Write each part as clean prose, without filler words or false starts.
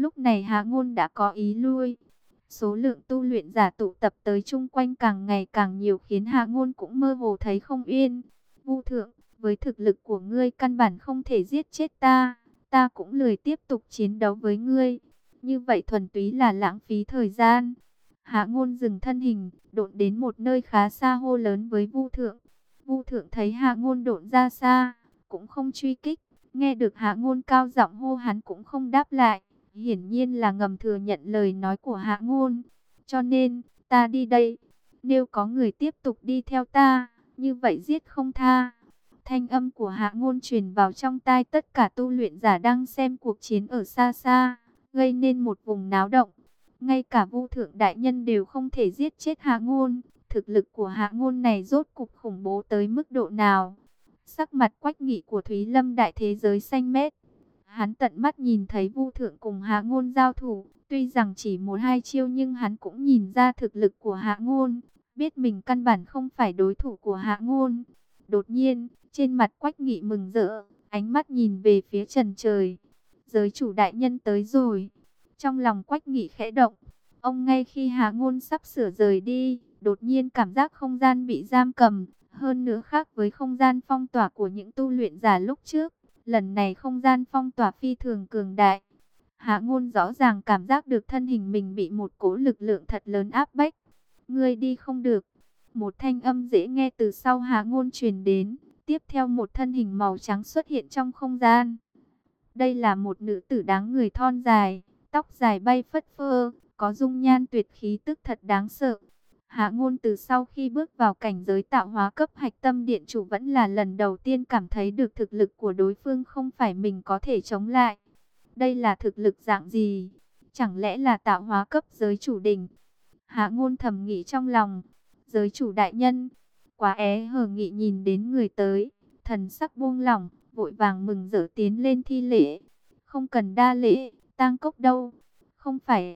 Lúc này Hạ Ngôn đã có ý lui. Số lượng tu luyện giả tụ tập tới chung quanh càng ngày càng nhiều khiến Hạ Ngôn cũng mơ hồ thấy không yên. Vu Thượng, với thực lực của ngươi căn bản không thể giết chết ta. Ta cũng lười tiếp tục chiến đấu với ngươi. Như vậy thuần túy là lãng phí thời gian. Hạ Ngôn dừng thân hình, độn đến một nơi khá xa hô lớn với Vu Thượng. Vu Thượng thấy Hạ Ngôn độn ra xa, cũng không truy kích. Nghe được Hạ Ngôn cao giọng hô hắn cũng không đáp lại. Hiển nhiên là ngầm thừa nhận lời nói của Hạ Ngôn. Cho nên, ta đi đây. Nếu có người tiếp tục đi theo ta, như vậy giết không tha. Thanh âm của Hạ Ngôn truyền vào trong tai tất cả tu luyện giả đang xem cuộc chiến ở xa xa, gây nên một vùng náo động. Ngay cả Vu Thượng đại nhân đều không thể giết chết Hạ Ngôn. Thực lực của Hạ Ngôn này rốt cục khủng bố tới mức độ nào? Sắc mặt Quách Nghị của Thúy Lâm đại thế giới xanh mét. Hắn tận mắt nhìn thấy Vu Thượng cùng Hạ Ngôn giao thủ, tuy rằng chỉ một hai chiêu nhưng hắn cũng nhìn ra thực lực của Hạ Ngôn, biết mình căn bản không phải đối thủ của Hạ Ngôn. Đột nhiên, trên mặt Quách Nghị mừng rỡ, ánh mắt nhìn về phía trần trời. Giới chủ đại nhân tới rồi. Trong lòng Quách Nghị khẽ động, ông ngay khi Hạ Ngôn sắp sửa rời đi, đột nhiên cảm giác không gian bị giam cầm, hơn nữa khác với không gian phong tỏa của những tu luyện giả lúc trước. Lần này không gian phong tỏa phi thường cường đại. Hạ Ngôn rõ ràng cảm giác được thân hình mình bị một cỗ lực lượng thật lớn áp bách. Ngươi đi không được. Một thanh âm dễ nghe từ sau Hạ Ngôn truyền đến. Tiếp theo một thân hình màu trắng xuất hiện trong không gian. Đây là một nữ tử đáng người thon dài, tóc dài bay phất phơ, có dung nhan tuyệt khí tức thật đáng sợ. Hạ Ngôn từ sau khi bước vào cảnh giới tạo hóa cấp hạch tâm điện chủ vẫn là lần đầu tiên cảm thấy được thực lực của đối phương không phải mình có thể chống lại. Đây là thực lực dạng gì? Chẳng lẽ là tạo hóa cấp giới chủ đỉnh? Hạ Ngôn thầm nghĩ trong lòng. Giới chủ đại nhân, quá é hờ Nghị nhìn đến người tới, thần sắc buông lỏng, vội vàng mừng rỡ tiến lên thi lễ. Không cần đa lễ, Tang Cốc đâu? Không phải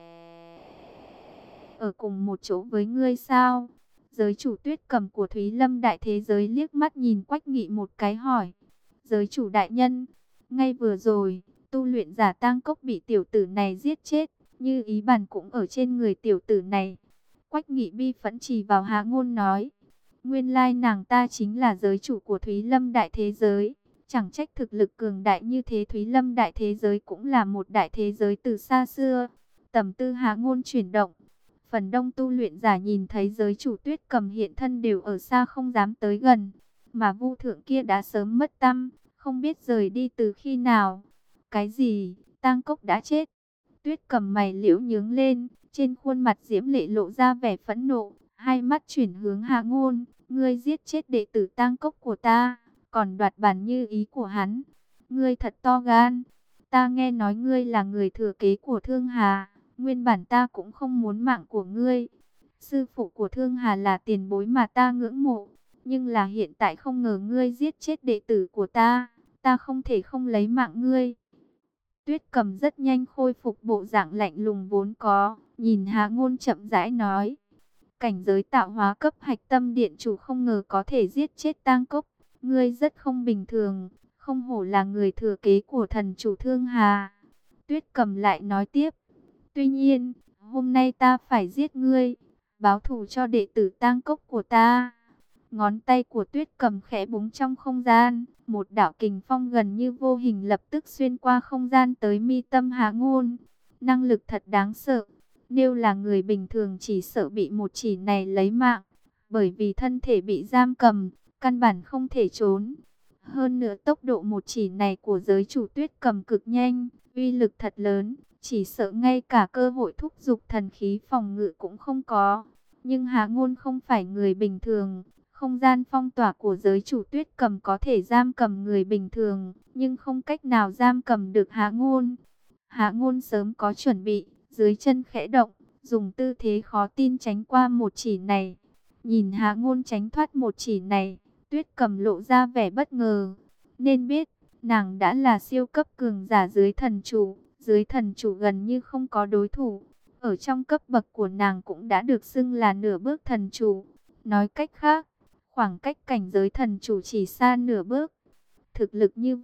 ở cùng một chỗ với ngươi sao? Giới chủ Tuyết Cầm của Thúy Lâm đại thế giới liếc mắt nhìn Quách Nghị một cái hỏi. Giới chủ đại nhân, ngay vừa rồi, tu luyện giả Tang Cốc bị tiểu tử này giết chết, như ý bàn cũng ở trên người tiểu tử này. Quách Nghị bi phẫn chỉ vào Hạ Ngôn nói. Nguyên lai nàng ta chính là giới chủ của Thúy Lâm đại thế giới. Chẳng trách thực lực cường đại như thế. Thúy Lâm đại thế giới cũng là một đại thế giới từ xa xưa. Tầm tư Hạ Ngôn chuyển động. Phần đông tu luyện giả nhìn thấy giới chủ Tuyết Cầm hiện thân đều ở xa không dám tới gần. Mà Vu Thượng kia đã sớm mất tăm, không biết rời đi từ khi nào. Cái gì? Tang Cốc đã chết? Tuyết Cầm mày liễu nhướng lên, trên khuôn mặt diễm lệ lộ ra vẻ phẫn nộ, hai mắt chuyển hướng Hạ Ngôn. Ngươi giết chết đệ tử Tang Cốc của ta, còn đoạt bản như ý của hắn. Ngươi thật to gan. Ta nghe nói ngươi là người thừa kế của Thương Hà. Nguyên bản ta cũng không muốn mạng của ngươi. Sư phụ của Thương Hà là tiền bối mà ta ngưỡng mộ. Nhưng là hiện tại không ngờ ngươi giết chết đệ tử của ta. Ta không thể không lấy mạng ngươi. Tuyết Cầm rất nhanh khôi phục bộ dạng lạnh lùng vốn có. Nhìn Hạ Ngôn chậm rãi nói. Cảnh giới tạo hóa cấp hạch tâm điện chủ không ngờ có thể giết chết Tang Cốc. Ngươi rất không bình thường. Không hổ là người thừa kế của thần chủ Thương Hà. Tuyết Cầm lại nói tiếp. Tuy nhiên, hôm nay ta phải giết ngươi, báo thù cho đệ tử Tang Cốc của ta. Ngón tay của Tuyết Cầm khẽ búng trong không gian, một đạo kình phong gần như vô hình lập tức xuyên qua không gian tới mi tâm Hạ Ngôn. Năng lực thật đáng sợ, nếu là người bình thường chỉ sợ bị một chỉ này lấy mạng, bởi vì thân thể bị giam cầm, căn bản không thể trốn. Hơn nữa tốc độ một chỉ này của giới chủ Tuyết Cầm cực nhanh, uy lực thật lớn. Chỉ sợ ngay cả cơ hội thúc giục thần khí phòng ngự cũng không có. Nhưng Hạ Ngôn không phải người bình thường. Không gian phong tỏa của giới chủ Tuyết Cầm có thể giam cầm người bình thường, nhưng không cách nào giam cầm được Hạ Ngôn. Hạ Ngôn sớm có chuẩn bị, dưới chân khẽ động, dùng tư thế khó tin tránh qua một chỉ này. Nhìn Hạ Ngôn tránh thoát một chỉ này, Tuyết Cầm lộ ra vẻ bất ngờ. Nên biết, nàng đã là siêu cấp cường giả dưới thần chủ. Dưới thần chủ gần như không có đối thủ. Ở trong cấp bậc của nàng cũng đã được xưng là nửa bước thần chủ. Nói cách khác, khoảng cách cảnh giới thần chủ chỉ xa nửa bước. Thực lực như vậy,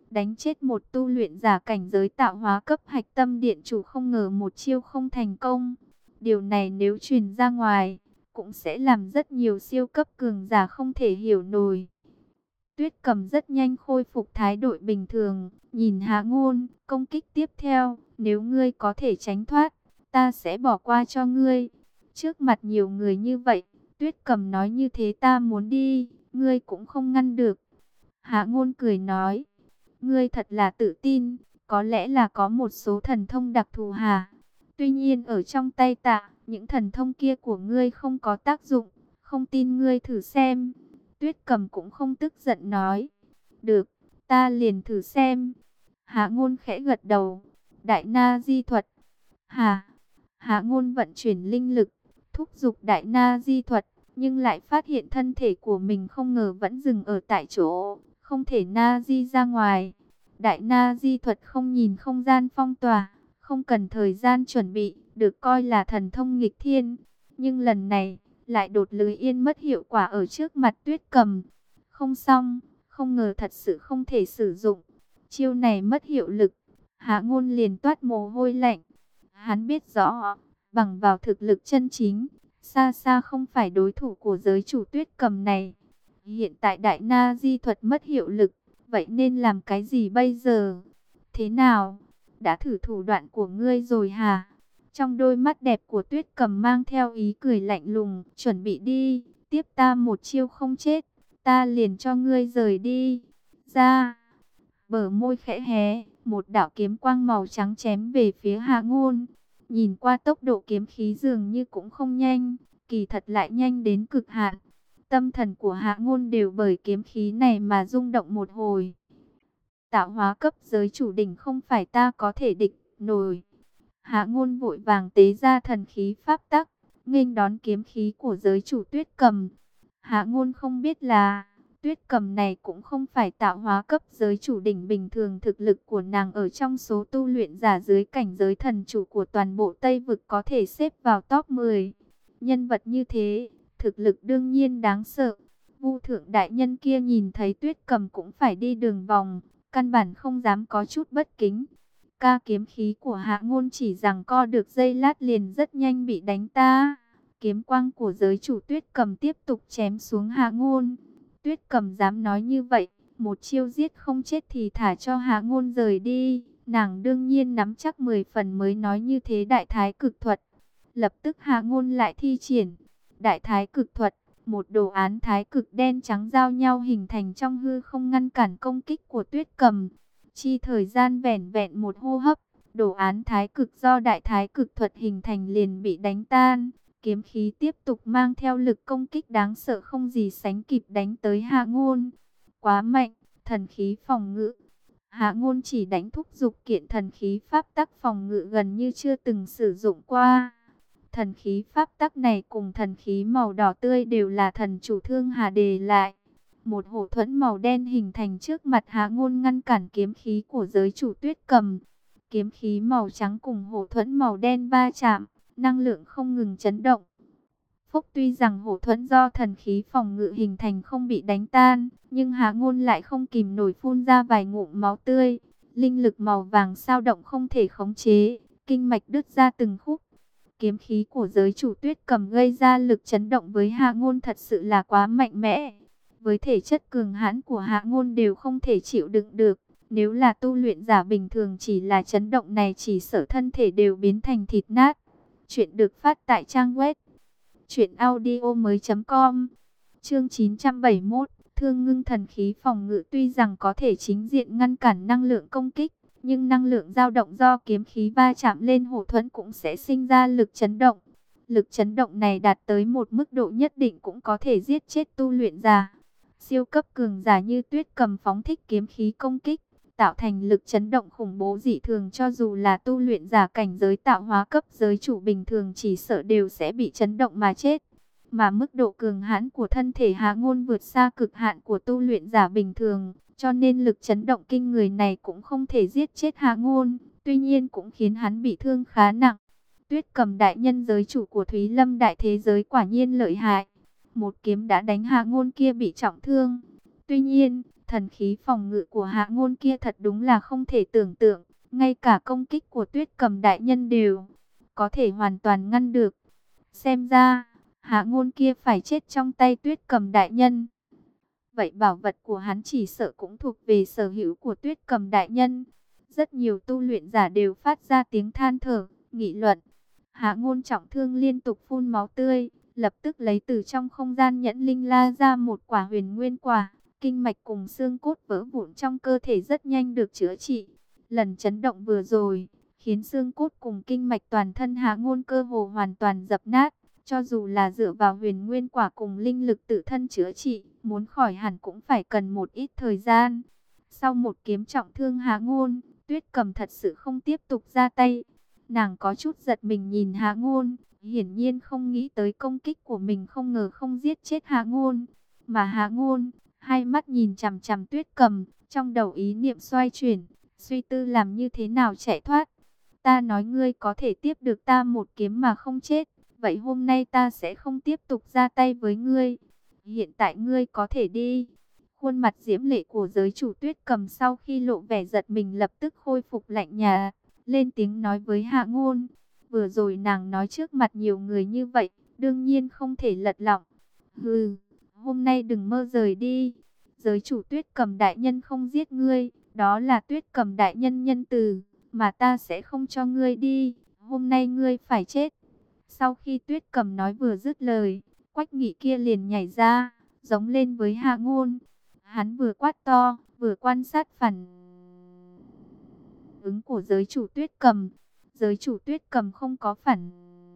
đánh chết một tu luyện giả cảnh giới tạo hóa cấp hạch tâm điện chủ, không ngờ một chiêu không thành công. Điều này nếu truyền ra ngoài, cũng sẽ làm rất nhiều siêu cấp cường giả không thể hiểu nổi. Tuyết Cầm rất nhanh khôi phục thái độ bình thường, nhìn Hạ Ngôn, công kích tiếp theo, nếu ngươi có thể tránh thoát, ta sẽ bỏ qua cho ngươi. Trước mặt nhiều người như vậy, Tuyết Cầm nói như thế ta muốn đi, ngươi cũng không ngăn được. Hạ Ngôn cười nói, ngươi thật là tự tin, có lẽ là có một số thần thông đặc thù hả? Tuy nhiên ở trong tay ta, những thần thông kia của ngươi không có tác dụng, không tin ngươi thử xem. Tuyết Cầm cũng không tức giận nói, được, ta liền thử xem. Hạ Ngôn khẽ gật đầu, Đại Na Di thuật. Hạ Ngôn vận chuyển linh lực, thúc giục Đại Na Di thuật, nhưng lại phát hiện thân thể của mình không ngờ vẫn dừng ở tại chỗ, không thể Na Di ra ngoài. Đại Na Di thuật không nhìn không gian phong tỏa, không cần thời gian chuẩn bị, được coi là thần thông nghịch thiên. Nhưng lần này, lại đột lưới yên mất hiệu quả ở trước mặt Tuyết Cầm. Không xong, không ngờ thật sự không thể sử dụng. Chiêu này mất hiệu lực, Hạ Ngôn liền toát mồ hôi lạnh. Hắn biết rõ, bằng vào thực lực chân chính, xa xa không phải đối thủ của giới chủ Tuyết Cầm này. Hiện tại Đại Na Di thuật mất hiệu lực, vậy nên làm cái gì bây giờ? Thế nào? Đã thử thủ đoạn của ngươi rồi hả? Trong đôi mắt đẹp của Tuyết Cầm mang theo ý cười lạnh lùng, chuẩn bị đi, tiếp ta một chiêu không chết, ta liền cho ngươi rời đi. Ra, bờ môi khẽ hé, một đạo kiếm quang màu trắng chém về phía Hạ Ngôn. Nhìn qua tốc độ kiếm khí dường như cũng không nhanh, kỳ thật lại nhanh đến cực hạn. Tâm thần của Hạ Ngôn đều bởi kiếm khí này mà rung động một hồi. Tạo hóa cấp giới chủ đỉnh không phải ta có thể địch nổi. Hạ Ngôn vội vàng tế ra thần khí pháp tắc, nghênh đón kiếm khí của giới chủ Tuyết Cầm. Hạ Ngôn không biết là, Tuyết Cầm này cũng không phải tạo hóa cấp giới chủ đỉnh bình thường. Thực lực của nàng ở trong số tu luyện giả dưới cảnh giới thần chủ của toàn bộ Tây Vực có thể xếp vào top 10. Nhân vật như thế, thực lực đương nhiên đáng sợ. Vu thượng đại nhân kia nhìn thấy Tuyết Cầm cũng phải đi đường vòng, căn bản không dám có chút bất kính. Ca kiếm khí của Hạ Ngôn chỉ giằng co được giây lát liền rất nhanh bị đánh ta. Kiếm quang của giới chủ Tuyết Cầm tiếp tục chém xuống Hạ Ngôn. Tuyết Cầm dám nói như vậy, một chiêu giết không chết thì thả cho Hạ Ngôn rời đi. Nàng đương nhiên nắm chắc 10 phần mới nói như thế. Đại thái cực thuật. Lập tức Hạ Ngôn lại thi triển Đại thái cực thuật. Một đồ án thái cực đen trắng giao nhau hình thành trong hư không ngăn cản công kích của Tuyết Cầm. Chi thời gian vẻn vẹn một hô hấp, đồ án thái cực do đại thái cực thuật hình thành liền bị đánh tan. Kiếm khí tiếp tục mang theo lực công kích đáng sợ không gì sánh kịp đánh tới Hạ Ngôn. Quá mạnh, thần khí phòng ngự. Hạ Ngôn chỉ đánh thúc giục kiện thần khí pháp tắc phòng ngự gần như chưa từng sử dụng qua. Thần khí pháp tắc này cùng thần khí màu đỏ tươi đều là thần chủ Thương Hà đề lại. Một hổ thuẫn màu đen hình thành trước mặt Hạ Ngôn ngăn cản kiếm khí của giới chủ Tuyết Cầm. Kiếm khí màu trắng cùng hổ thuẫn màu đen va chạm, năng lượng không ngừng chấn động. Phúc, tuy rằng hổ thuẫn do thần khí phòng ngự hình thành không bị đánh tan, nhưng Hạ Ngôn lại không kìm nổi phun ra vài ngụm máu tươi. Linh lực màu vàng sao động không thể khống chế, kinh mạch đứt ra từng khúc. Kiếm khí của giới chủ Tuyết Cầm gây ra lực chấn động với Hạ Ngôn thật sự là quá mạnh mẽ. Với thể chất cường hãn của Hạ Ngôn đều không thể chịu đựng được. Nếu là tu luyện giả bình thường chỉ là chấn động này chỉ sợ thân thể đều biến thành thịt nát. Chuyện được phát tại trang web truyệnaudiomoi.com. Chương 971, Thương Ngưng thần khí phòng ngự tuy rằng có thể chính diện ngăn cản năng lượng công kích, nhưng năng lượng dao động do kiếm khí va chạm lên hổ thuẫn cũng sẽ sinh ra lực chấn động. Lực chấn động này đạt tới một mức độ nhất định cũng có thể giết chết tu luyện giả. Siêu cấp cường giả như Tuyết Cầm phóng thích kiếm khí công kích, tạo thành lực chấn động khủng bố dị thường, cho dù là tu luyện giả cảnh giới tạo hóa cấp giới chủ bình thường chỉ sợ đều sẽ bị chấn động mà chết. Mà mức độ cường hãn của thân thể Hạ Ngôn vượt xa cực hạn của tu luyện giả bình thường, cho nên lực chấn động kinh người này cũng không thể giết chết Hạ Ngôn, tuy nhiên cũng khiến hắn bị thương khá nặng. Tuyết Cầm đại nhân giới chủ của Thúy Lâm đại thế giới quả nhiên lợi hại. Một kiếm đã đánh Hạ Ngôn kia bị trọng thương. Tuy nhiên, Thần khí phòng ngự của Hạ Ngôn kia thật đúng là không thể tưởng tượng, ngay cả công kích của Tuyết Cầm đại nhân đều có thể hoàn toàn ngăn được. Xem ra, Hạ Ngôn kia phải chết trong tay Tuyết Cầm đại nhân. Vậy bảo vật của hắn chỉ sợ cũng thuộc về sở hữu của Tuyết Cầm đại nhân. Rất nhiều tu luyện giả đều phát ra tiếng than thở, nghị luận. Hạ Ngôn trọng thương liên tục phun máu tươi, lập tức lấy từ trong không gian nhẫn linh la ra một quả huyền nguyên quả. Kinh mạch cùng xương cốt vỡ vụn trong cơ thể rất nhanh được chữa trị. Lần chấn động vừa rồi, khiến xương cốt cùng kinh mạch toàn thân Hạ Ngôn cơ hồ hoàn toàn dập nát. Cho dù là dựa vào huyền nguyên quả cùng linh lực tự thân chữa trị, muốn khỏi hẳn cũng phải cần một ít thời gian. Sau một kiếm trọng thương Hạ Ngôn, Tuyết Cầm thật sự không tiếp tục ra tay. Nàng có chút giật mình nhìn Hạ Ngôn, hiển nhiên không nghĩ tới công kích của mình không ngờ không giết chết Hạ Ngôn. Mà Hạ Ngôn, hai mắt nhìn chằm chằm Tuyết Cầm, trong đầu ý niệm xoay chuyển, suy tư làm như thế nào chạy thoát. Ta nói ngươi có thể tiếp được ta một kiếm mà không chết, vậy hôm nay ta sẽ không tiếp tục ra tay với ngươi. Hiện tại ngươi có thể đi. Khuôn mặt diễm lệ của giới chủ Tuyết Cầm sau khi lộ vẻ giật mình lập tức khôi phục lạnh nhạt, lên tiếng nói với Hạ Ngôn. Vừa rồi nàng nói trước mặt nhiều người như vậy, đương nhiên không thể lật lọng. Hừ, hôm nay đừng mơ rời đi. Giới chủ Tuyết Cầm đại nhân không giết ngươi, đó là Tuyết Cầm đại nhân nhân từ, mà ta sẽ không cho ngươi đi. Hôm nay ngươi phải chết. Sau khi Tuyết Cầm nói vừa dứt lời, Quách Nghị kia liền nhảy ra, giống lên với Hạ Ngôn. Hắn vừa quát to, vừa quan sát phản ứng của giới chủ Tuyết Cầm. Giới chủ Tuyết Cầm không có phản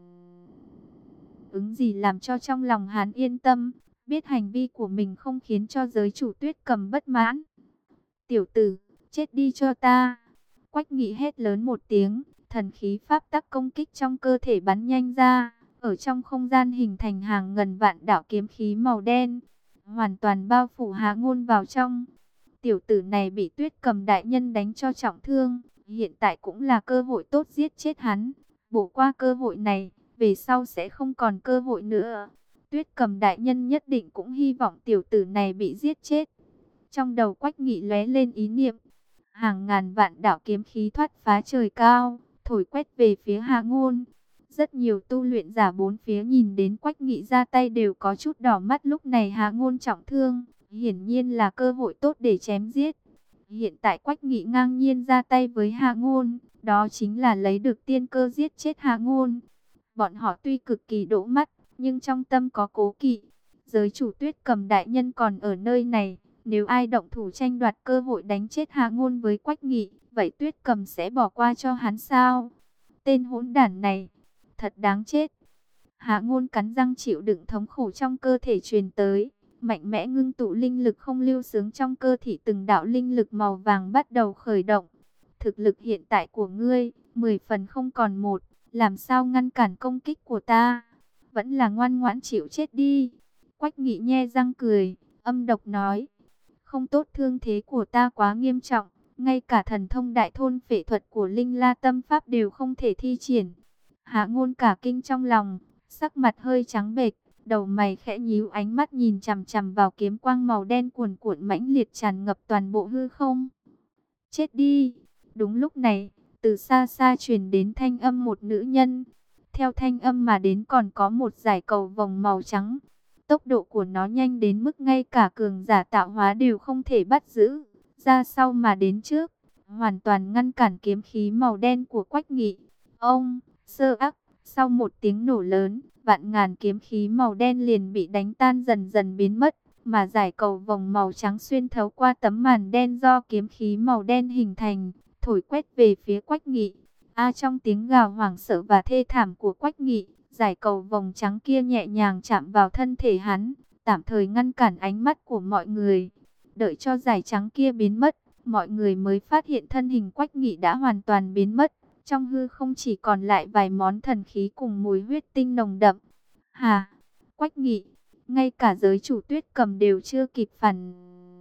ứng gì làm cho trong lòng hắn yên tâm, biết hành vi của mình không khiến cho giới chủ Tuyết Cầm bất mãn. Tiểu tử, chết đi cho ta. Quách Nghị hét lớn một tiếng, thần khí pháp tắc công kích trong cơ thể bắn nhanh ra, ở trong không gian hình thành hàng ngàn vạn đạo kiếm khí màu đen, hoàn toàn bao phủ Hạ Ngôn vào trong. Tiểu tử này bị Tuyết Cầm đại nhân đánh cho trọng thương, hiện tại cũng là cơ hội tốt giết chết hắn. Bỏ qua cơ hội này, về sau sẽ không còn cơ hội nữa. Tuyết Cầm đại nhân nhất định cũng hy vọng tiểu tử này bị giết chết. Trong đầu Quách Nghị lóe lên ý niệm, hàng ngàn vạn đạo kiếm khí thoát phá trời cao, thổi quét về phía Hạ Ngôn. Rất nhiều tu luyện giả bốn phía nhìn đến Quách Nghị ra tay đều có chút đỏ mắt. Lúc này Hạ Ngôn trọng thương, hiển nhiên là cơ hội tốt để chém giết. Hiện tại Quách Nghị ngang nhiên ra tay với Hạ Ngôn, đó chính là lấy được tiên cơ giết chết Hạ Ngôn. Bọn họ tuy cực kỳ đỗ mắt, nhưng trong tâm có cố kỵ. Giới chủ Tuyết Cầm đại nhân còn ở nơi này, nếu ai động thủ tranh đoạt cơ hội đánh chết Hạ Ngôn với Quách Nghị, vậy Tuyết Cầm sẽ bỏ qua cho hắn sao? Tên hỗn đản này, thật đáng chết. Hạ Ngôn cắn răng chịu đựng thống khổ trong cơ thể truyền tới, mạnh mẽ ngưng tụ linh lực không lưu xướng trong cơ thể, từng đạo linh lực màu vàng bắt đầu khởi động. Thực lực hiện tại của ngươi, 10 phần không còn một, làm sao ngăn cản công kích của ta? Vẫn là ngoan ngoãn chịu chết đi. Quách Nghị nhe răng cười, âm độc nói, không tốt, thương thế của ta quá nghiêm trọng, ngay cả thần thông đại thôn phệ thuật của Linh La Tâm Pháp đều không thể thi triển. Hạ Ngôn cả kinh trong lòng, sắc mặt hơi trắng bệch, đầu mày khẽ nhíu, ánh mắt nhìn chằm chằm vào kiếm quang màu đen cuồn cuộn mãnh liệt tràn ngập toàn bộ hư không. Chết đi! Đúng lúc này, từ xa xa truyền đến thanh âm một nữ nhân. Theo thanh âm mà đến còn có một dải cầu vồng màu trắng. Tốc độ của nó nhanh đến mức ngay cả cường giả tạo hóa đều không thể bắt giữ. Ra sau mà đến trước, hoàn toàn ngăn cản kiếm khí màu đen của Quách Nghị. Ông, sơ ắc, sau một tiếng nổ lớn, vạn ngàn kiếm khí màu đen liền bị đánh tan dần dần biến mất. Mà dải cầu vồng màu trắng xuyên thấu qua tấm màn đen do kiếm khí màu đen hình thành, thổi quét về phía Quách Nghị. Trong tiếng gào hoảng sợ và thê thảm của Quách Nghị, dải cầu vồng trắng kia nhẹ nhàng chạm vào thân thể hắn, tạm thời ngăn cản ánh mắt của mọi người. Đợi cho dải trắng kia biến mất, mọi người mới phát hiện thân hình Quách Nghị đã hoàn toàn biến mất. Trong hư không chỉ còn lại vài món thần khí cùng mùi huyết tinh nồng đậm. Hà, Quách Nghị, ngay cả giới chủ Tuyết Cầm đều chưa kịp phản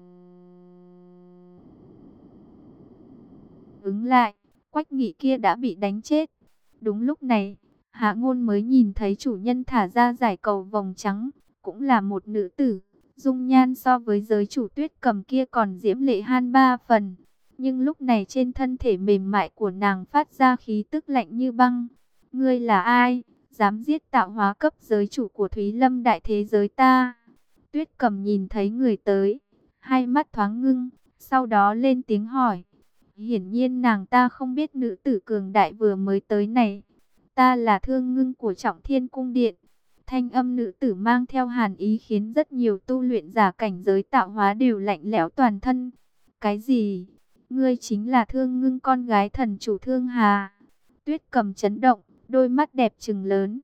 ứng lại, Quách Nghị kia đã bị đánh chết. Đúng lúc này, Hạ Ngôn mới nhìn thấy chủ nhân thả ra dải cầu vồng trắng, cũng là một nữ tử, Dung nhan so với giới chủ Tuyết Cầm kia còn diễm lệ han 3 phần. Nhưng lúc này trên thân thể mềm mại của nàng phát ra khí tức lạnh như băng. Ngươi là ai? Dám giết tạo hóa cấp giới chủ của Thúy Lâm đại thế giới ta? Tuyết Cầm nhìn thấy người tới, hai mắt thoáng ngưng, sau đó lên tiếng hỏi. Hiển nhiên nàng ta không biết nữ tử cường đại vừa mới tới này. Ta là Thương Ngưng của Trọng Thiên Cung Điện. Thanh âm nữ tử mang theo hàn ý khiến rất nhiều tu luyện giả cảnh giới tạo hóa đều lạnh lẽo toàn thân. Cái gì? Ngươi chính là Thương Ngưng con gái thần chủ Thương Hà? Tuyết Cầm chấn động, đôi mắt đẹp trừng lớn.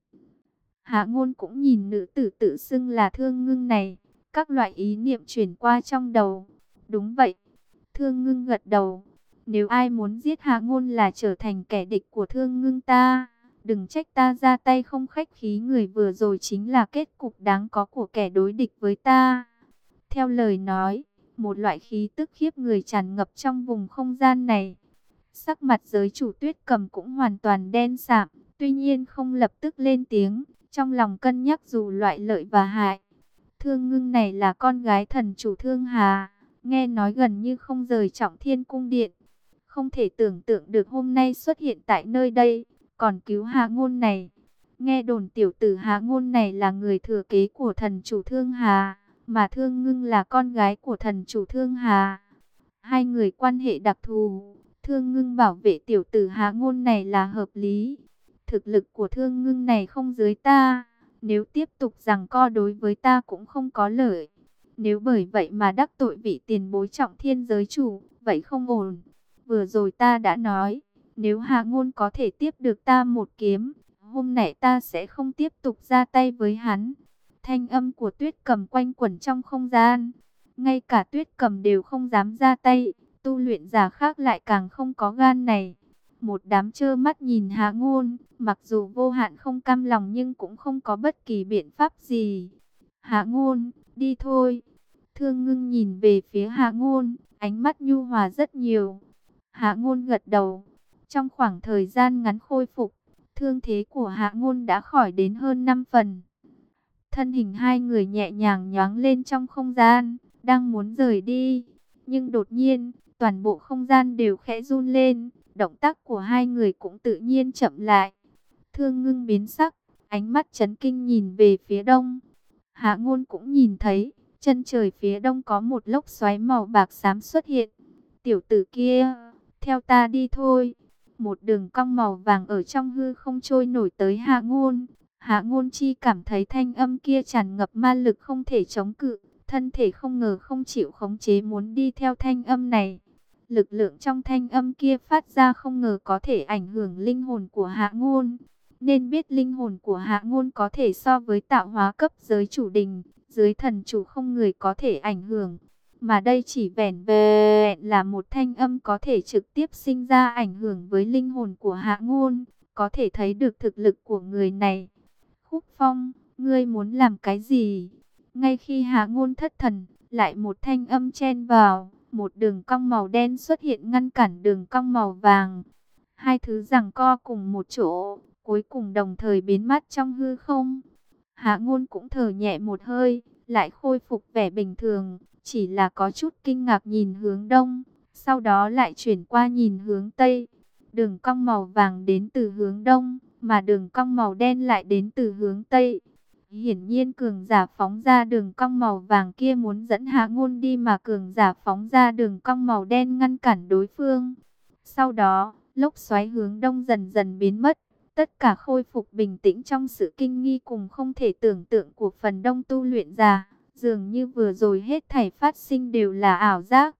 Hạ Ngôn cũng nhìn nữ tử tự xưng là Thương Ngưng này, các loại ý niệm chuyển qua trong đầu. Đúng vậy. Thương Ngưng gật đầu. Nếu ai muốn giết Hạ Ngôn là trở thành kẻ địch của Thương Ngưng ta. Đừng trách ta ra tay không khách khí, người vừa rồi chính là kết cục đáng có của kẻ đối địch với ta. Theo lời nói, một loại khí tức khiếp người tràn ngập trong vùng không gian này. Sắc mặt giới chủ Tuyết Cầm cũng hoàn toàn đen sạm, tuy nhiên không lập tức lên tiếng, trong lòng cân nhắc dù loại lợi và hại. Thương Ngưng này là con gái thần chủ Thương Hà, nghe nói gần như không rời Trọng Thiên Cung Điện. Không thể tưởng tượng được hôm nay xuất hiện tại nơi đây, còn cứu Hạ Ngôn này. Nghe đồn tiểu tử Hạ Ngôn này là người thừa kế của thần chủ Thương Hà, mà Thương Ngưng là con gái của thần chủ Thương Hà. Hai người quan hệ đặc thù, Thương Ngưng bảo vệ tiểu tử Hạ Ngôn này là hợp lý. Thực lực của Thương Ngưng này không dưới ta, nếu tiếp tục giằng co đối với ta cũng không có lợi. Nếu bởi vậy mà đắc tội vị tiền bối Trọng Thiên giới chủ, vậy không ổn. Vừa rồi ta đã nói, nếu Hạ Ngôn có thể tiếp được ta một kiếm, hôm nay ta sẽ không tiếp tục ra tay với hắn. Thanh âm của Tuyết Cầm quanh quẩn trong không gian. Ngay cả Tuyết Cầm đều không dám ra tay, tu luyện giả khác lại càng không có gan này. Một đám trơ mắt nhìn Hạ Ngôn, mặc dù vô hạn không cam lòng nhưng cũng không có bất kỳ biện pháp gì. Hạ Ngôn, đi thôi. Thương Ngưng nhìn về phía Hạ Ngôn, ánh mắt nhu hòa rất nhiều. Hạ Ngôn gật đầu. Trong khoảng thời gian ngắn khôi phục, thương thế của Hạ Ngôn đã khỏi đến hơn 5 phần. Thân hình hai người nhẹ nhàng nhoáng lên trong không gian, đang muốn rời đi. Nhưng đột nhiên, toàn bộ không gian đều khẽ run lên, động tác của hai người cũng tự nhiên chậm lại. Thương Ngưng biến sắc, ánh mắt chấn kinh nhìn về phía đông. Hạ Ngôn cũng nhìn thấy, chân trời phía đông có một lốc xoáy màu bạc xám xuất hiện. Tiểu tử kia, theo ta đi thôi. Một đường cong màu vàng ở trong hư không trôi nổi tới Hạ Ngôn. Hạ Ngôn Chi cảm thấy thanh âm kia tràn ngập ma lực không thể chống cự. Thân thể không ngờ không chịu khống chế muốn đi theo thanh âm này. Lực lượng trong thanh âm kia phát ra không ngờ có thể ảnh hưởng linh hồn của Hạ Ngôn. Nên biết linh hồn của Hạ Ngôn có thể so với tạo hóa cấp giới chủ đình. Dưới thần chủ không người có thể ảnh hưởng. Mà đây chỉ vẻn vẹn là một thanh âm có thể trực tiếp sinh ra ảnh hưởng với linh hồn của Hạ Ngôn. Có thể thấy được thực lực của người này. Khúc Phong, ngươi muốn làm cái gì? Ngay khi Hạ Ngôn thất thần, lại một thanh âm chen vào. Một đường cong màu đen xuất hiện ngăn cản đường cong màu vàng. Hai thứ giằng co cùng một chỗ, cuối cùng đồng thời biến mất trong hư không. Hạ Ngôn cũng thở nhẹ một hơi, lại khôi phục vẻ bình thường. Chỉ là có chút kinh ngạc nhìn hướng đông, sau đó lại chuyển qua nhìn hướng tây. Đường cong màu vàng đến từ hướng đông, mà đường cong màu đen lại đến từ hướng tây. Hiển nhiên cường giả phóng ra đường cong màu vàng kia muốn dẫn Hạ Ngôn đi, mà cường giả phóng ra đường cong màu đen ngăn cản đối phương. Sau đó, lốc xoáy hướng đông dần dần biến mất. Tất cả khôi phục bình tĩnh trong sự kinh nghi cùng không thể tưởng tượng của phần đông tu luyện giả. Dường như vừa rồi hết thảy phát sinh đều là ảo giác.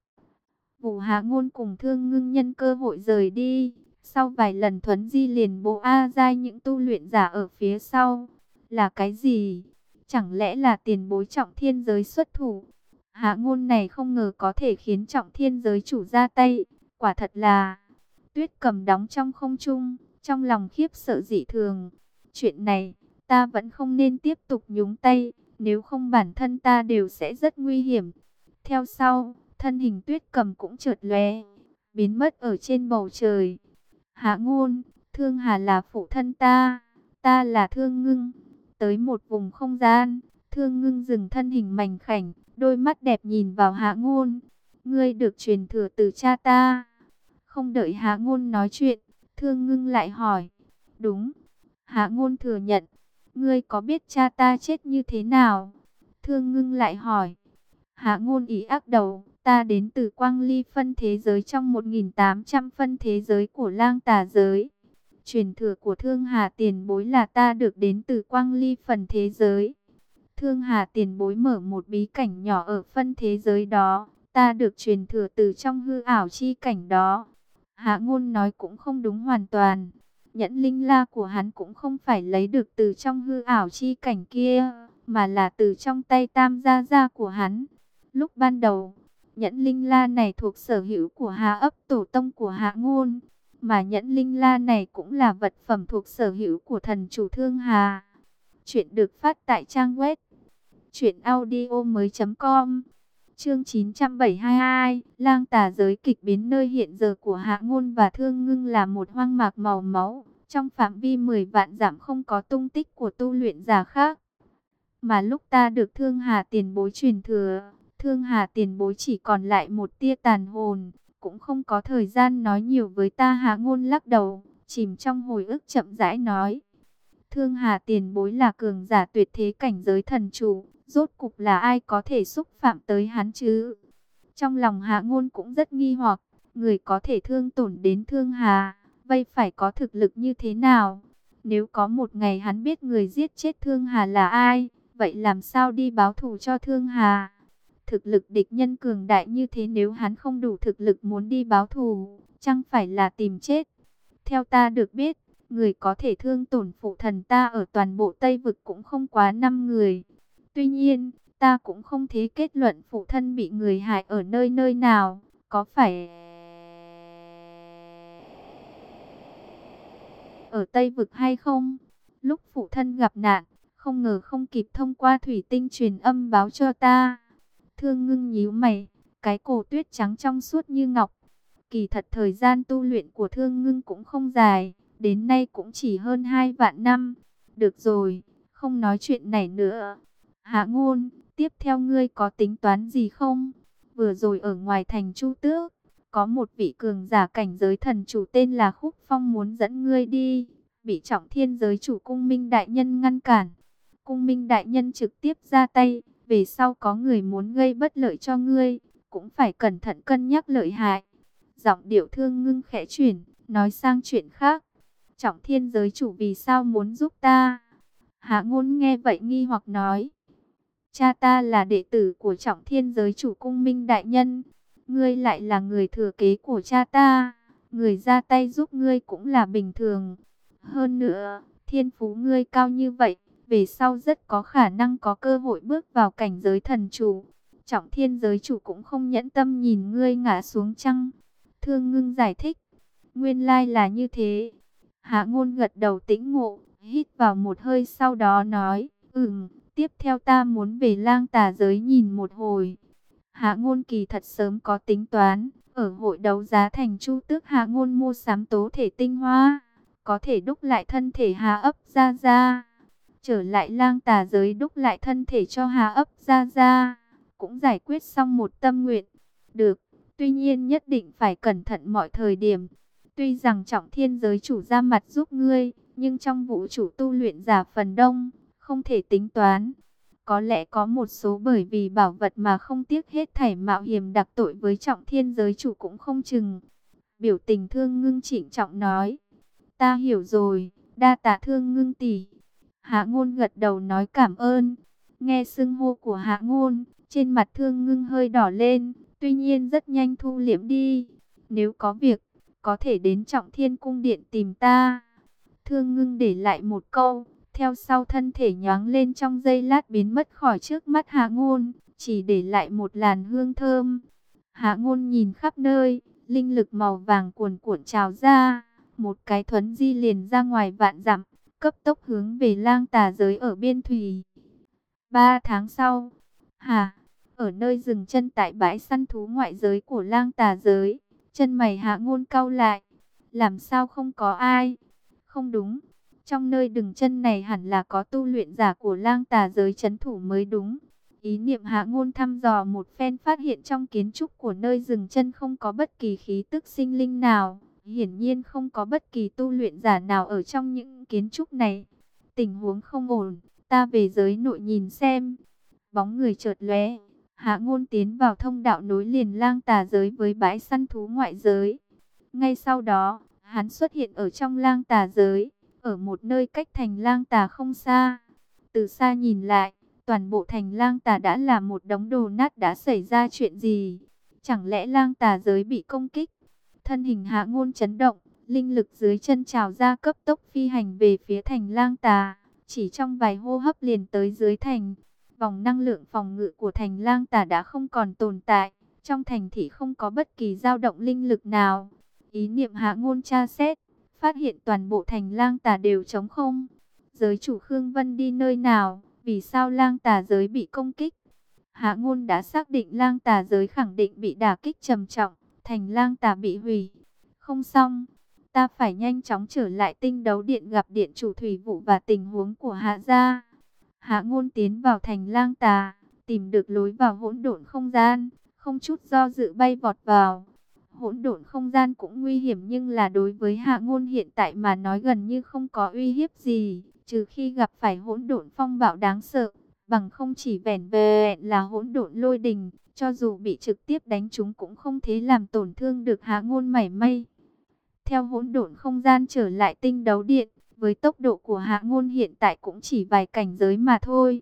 Vũ Hạ Ngôn cùng Thương Ngưng nhân cơ hội rời đi. Sau vài lần thuấn di liền bộ A giai những tu luyện giả ở phía sau. Là cái gì? Chẳng lẽ là tiền bối Trọng Thiên giới xuất thủ? Hạ Ngôn này không ngờ có thể khiến Trọng Thiên giới chủ ra tay. Quả thật là... Tuyết Cầm đóng trong không trung, trong lòng khiếp sợ dị thường. Chuyện này, ta vẫn không nên tiếp tục nhúng tay. Nếu không bản thân ta đều sẽ rất nguy hiểm. Theo sau, thân hình Tuyết Cầm cũng chợt lóe, biến mất ở trên bầu trời. Hạ Ngôn, Thương Hà là phụ thân ta, ta là Thương Ngưng. Tới một vùng không gian, Thương Ngưng dừng thân hình mảnh khảnh, đôi mắt đẹp nhìn vào Hạ Ngôn. Ngươi được truyền thừa từ cha ta. Không đợi Hạ Ngôn nói chuyện, Thương Ngưng lại hỏi. Đúng. Hạ Ngôn thừa nhận. Ngươi có biết cha ta chết như thế nào? Thương Ngưng lại hỏi. Hạ Ngôn ý ác đầu. Ta đến từ Quang Ly phân thế giới trong 1800 phân thế giới của Lang Tà giới. Truyền thừa của Thương Hà tiền bối là ta được đến từ Quang Ly phần thế giới. Thương Hà tiền bối mở một bí cảnh nhỏ ở phân thế giới đó. Ta được truyền thừa từ trong hư ảo chi cảnh đó. Hạ Ngôn nói cũng không đúng hoàn toàn. Nhẫn linh la của hắn cũng không phải lấy được từ trong hư ảo chi cảnh kia, mà là từ trong tay Tam Gia Gia của hắn. Lúc ban đầu, nhẫn linh la này thuộc sở hữu của Hà ấp tổ tông của Hạ Ngôn, mà nhẫn linh la này cũng là vật phẩm thuộc sở hữu của thần chủ Thương Hà. Chuyện được phát tại trang web truyệnaudiomoi.com. Chương 972, Lang Tà giới kịch biến. Nơi hiện giờ của Hạ Ngôn và Thương Ngưng là một hoang mạc màu máu, trong phạm vi 10 vạn dặm không có tung tích của tu luyện giả khác. Mà lúc ta được Thương Hà tiền bối truyền thừa, Thương Hà tiền bối chỉ còn lại một tia tàn hồn, cũng không có thời gian nói nhiều với ta. Hạ Ngôn lắc đầu, chìm trong hồi ức chậm rãi nói. Thương Hà tiền bối là cường giả tuyệt thế cảnh giới thần chủ, rốt cục là ai có thể xúc phạm tới hắn chứ? Trong lòng Hạ Ngôn cũng rất nghi hoặc, người có thể thương tổn đến Thương Hà, vậy phải có thực lực như thế nào? Nếu có một ngày hắn biết người giết chết Thương Hà là ai, vậy làm sao đi báo thù cho Thương Hà? Thực lực địch nhân cường đại như thế, nếu hắn không đủ thực lực muốn đi báo thù, chẳng phải là tìm chết? Theo ta được biết, người có thể thương tổn phụ thần ta ở toàn bộ Tây Vực cũng không quá 5 người. Tuy nhiên, ta cũng không thể kết luận phụ thân bị người hại ở nơi nào, có phải ở Tây Vực hay không? Lúc phụ thân gặp nạn, không ngờ không kịp thông qua thủy tinh truyền âm báo cho ta. Thương Ngưng nhíu mày, cái cổ tuyết trắng trong suốt như ngọc. Kỳ thật thời gian tu luyện của Thương Ngưng cũng không dài, đến nay cũng chỉ hơn 2 vạn năm. Được rồi, không nói chuyện này nữa. Hạ Ngôn, tiếp theo ngươi có tính toán gì không? Vừa rồi ở ngoài thành Chu Tước, có một vị cường giả cảnh giới thần chủ tên là Khúc Phong muốn dẫn ngươi đi, bị Trọng Thiên giới chủ Cung Minh đại nhân ngăn cản. Cung Minh đại nhân trực tiếp ra tay, về sau có người muốn gây bất lợi cho ngươi, cũng phải cẩn thận cân nhắc lợi hại. Giọng điệu Thương Ngưng khẽ chuyển, nói sang chuyện khác. Trọng Thiên giới chủ vì sao muốn giúp ta? Hạ Ngôn nghe vậy nghi hoặc nói. Cha ta là đệ tử của Trọng Thiên giới chủ Cung Minh đại nhân. Ngươi lại là người thừa kế của cha ta. Người ra tay giúp ngươi cũng là bình thường. Hơn nữa, thiên phú ngươi cao như vậy, về sau rất có khả năng có cơ hội bước vào cảnh giới thần chủ. Trọng Thiên giới chủ cũng không nhẫn tâm nhìn ngươi ngã xuống chăng? Thương Ngưng giải thích. Nguyên lai là như thế. Hạ Ngôn gật đầu tĩnh ngộ, hít vào một hơi sau đó nói. Tiếp theo ta muốn về Lang Tà giới nhìn một hồi. Hạ Ngôn kỳ thật sớm có tính toán. Ở hội đấu giá thành Chu Tước, Hạ Ngôn mua sắm tố thể tinh hoa, có thể đúc lại thân thể Hà ấp Gia Gia. Trở lại Lang Tà giới đúc lại thân thể cho Hà ấp Gia Gia, cũng giải quyết xong một tâm nguyện. Được, tuy nhiên nhất định phải cẩn thận mọi thời điểm. Tuy rằng Trọng Thiên giới chủ ra mặt giúp ngươi, nhưng trong vũ trụ tu luyện giả phần đông, không thể tính toán. Có lẽ có một số bởi vì bảo vật mà không tiếc hết thảy mạo hiểm đặc tội với Trọng Thiên giới chủ cũng không chừng. Biểu tình Thương Ngưng trịnh trọng nói. Ta hiểu rồi, đa tạ Thương Ngưng tỷ. Hạ Ngôn gật đầu nói cảm ơn. Nghe xưng hô của Hạ Ngôn, trên mặt Thương Ngưng hơi đỏ lên, tuy nhiên rất nhanh thu liễm đi. Nếu có việc, có thể đến Trọng Thiên cung điện tìm ta. Thương Ngưng để lại một câu, theo sau thân thể nhoáng lên trong giây lát biến mất khỏi trước mắt Hạ Ngôn, chỉ để lại một làn hương thơm. Hạ Ngôn nhìn khắp nơi, linh lực màu vàng cuồn cuộn trào ra, một cái thuấn di liền ra ngoài vạn dặm, cấp tốc hướng về Lang Tà giới ở biên thủy. 3 tháng sau, ở nơi dừng chân tại bãi săn thú ngoại giới của Lang Tà giới, chân mày Hạ Ngôn cau lại. Làm sao không có ai? Không đúng, Trong nơi đừng chân này hẳn là có tu luyện giả của lang tà giới trấn thủ mới đúng. Ý niệm Hạ Ngôn thăm dò một phen, phát hiện trong kiến trúc của nơi dừng chân không có bất kỳ khí tức sinh linh nào. Hiển nhiên không có bất kỳ tu luyện giả nào ở trong những kiến trúc này. Tình huống không ổn, ta về giới nội nhìn xem. Bóng người chợt lóe, Hạ Ngôn tiến vào thông đạo nối liền lang tà giới với bãi săn thú ngoại giới. Ngay sau đó, hắn xuất hiện ở trong lang tà giới, ở một nơi cách thành lang tà không xa. Từ xa nhìn lại, toàn bộ thành lang tà đã là một đống đổ nát. Đã xảy ra chuyện gì? Chẳng lẽ lang tà giới bị công kích? Thân hình Hạ Ngôn chấn động, linh lực dưới chân trào ra, cấp tốc phi hành về phía thành lang tà. Chỉ trong vài hô hấp liền tới dưới thành. Vòng năng lượng phòng ngự của thành lang tà đã không còn tồn tại. Trong thành thị không có bất kỳ dao động linh lực nào. Ý niệm Hạ Ngôn tra xét, phát hiện toàn bộ thành lang tà đều trống không. Giới chủ Khương Vân đi nơi nào? Vì sao lang tà giới bị công kích? Hạ Ngôn đã xác định lang tà giới khẳng định bị đả kích trầm trọng. Thành lang tà bị hủy. Không xong, ta phải nhanh chóng trở lại Tinh Đấu Điện gặp điện chủ Thủy Vụ và tình huống của Hạ gia. Hạ Ngôn tiến vào thành lang tà, tìm được lối vào hỗn độn không gian, không chút do dự bay vọt vào. Hỗn độn không gian cũng nguy hiểm, nhưng là đối với Hạ Ngôn hiện tại mà nói gần như không có uy hiếp gì, trừ khi gặp phải hỗn độn phong bạo đáng sợ, bằng không chỉ vẻn vẹn là hỗn độn lôi đình, cho dù bị trực tiếp đánh trúng cũng không thể làm tổn thương được Hạ Ngôn mảy may. Theo hỗn độn không gian trở lại Tinh Đấu Điện, với tốc độ của Hạ Ngôn hiện tại cũng chỉ vài cảnh giới mà thôi.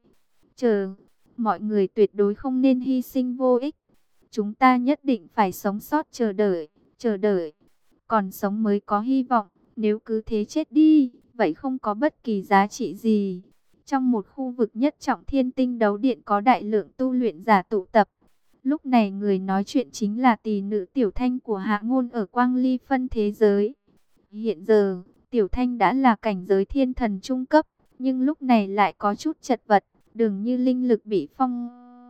Mọi người tuyệt đối không nên hy sinh vô ích. Chúng ta nhất định phải sống sót, chờ đợi. Còn sống mới có hy vọng, nếu cứ thế chết đi, vậy không có bất kỳ giá trị gì. Trong một khu vực nhất trọng Thiên Tinh Đấu Điện có đại lượng tu luyện giả tụ tập. Lúc này người nói chuyện chính là tỷ nữ Tiểu Thanh của Hạ Ngôn ở Quang Ly phân thế giới. Hiện giờ, Tiểu Thanh đã là cảnh giới thiên thần trung cấp, nhưng lúc này lại có chút chật vật, dường như linh lực bị phong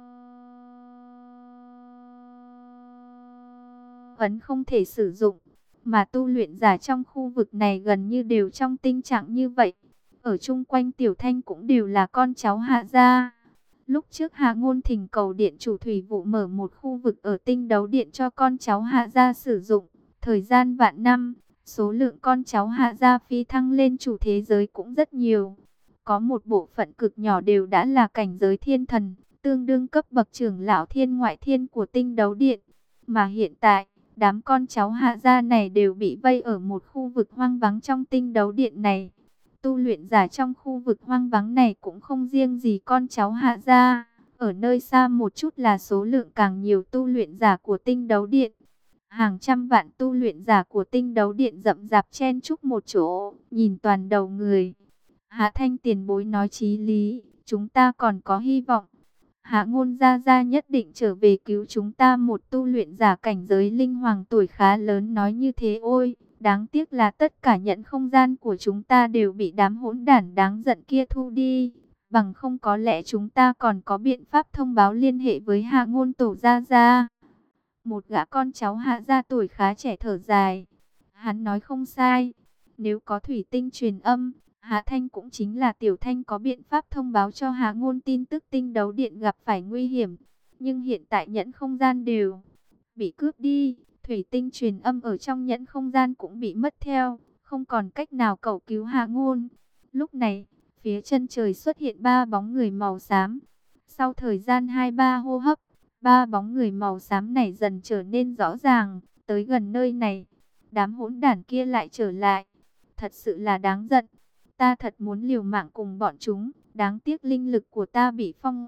ấn không thể sử dụng, mà tu luyện giả trong khu vực này gần như đều trong tình trạng như vậy. Ở chung quanh Tiểu Thanh cũng đều là con cháu Hạ gia. Lúc trước Hạ Ngôn thỉnh cầu điện chủ Thủy Vụ mở một khu vực ở Tinh Đấu Điện cho con cháu Hạ gia sử dụng. Thời gian vạn năm, số lượng con cháu Hạ gia phi thăng lên chủ thế giới cũng rất nhiều. Có một bộ phận cực nhỏ đều đã là cảnh giới thiên thần, tương đương cấp bậc trưởng lão thiên ngoại thiên của Tinh Đấu Điện. Mà hiện tại, đám con cháu Hạ gia này đều bị vây ở một khu vực hoang vắng trong Tinh Đấu Điện này. Tu luyện giả trong khu vực hoang vắng này cũng không riêng gì con cháu Hạ gia. Ở nơi xa một chút là số lượng càng nhiều tu luyện giả của Tinh Đấu Điện. Hàng trăm vạn tu luyện giả của Tinh Đấu Điện rậm rạp chen chúc một chỗ, nhìn toàn đầu người. Hạ Thanh tiền bối nói chí lý, chúng ta còn có hy vọng. Hạ Ngôn gia gia nhất định trở về cứu chúng ta. Một tu luyện giả cảnh giới linh hoàng tuổi khá lớn nói như thế. Ôi, đáng tiếc là tất cả nhận không gian của chúng ta đều bị đám hỗn đản đáng giận kia thu đi. Bằng không có lẽ chúng ta còn có biện pháp thông báo liên hệ với Hạ Ngôn tổ gia gia. Một gã con cháu Hạ gia tuổi khá trẻ thở dài. Hắn nói không sai. Nếu có thủy tinh truyền âm, Hạ Thanh cũng chính là Tiểu Thanh có biện pháp thông báo cho Hạ Ngôn tin tức Tinh Đấu Điện gặp phải nguy hiểm. Nhưng hiện tại nhẫn không gian đều bị cướp đi. Thủy tinh truyền âm ở trong nhẫn không gian cũng bị mất theo. Không còn cách nào cầu cứu Hạ Ngôn. Lúc này, phía chân trời xuất hiện ba bóng người màu xám. Sau thời gian 2-3 hô hấp, ba bóng người màu xám này dần trở nên rõ ràng. Tới gần nơi này, đám hỗn đản kia lại trở lại. Thật sự là đáng giận. Ta thật muốn liều mạng cùng bọn chúng. Đáng tiếc linh lực của ta bị phong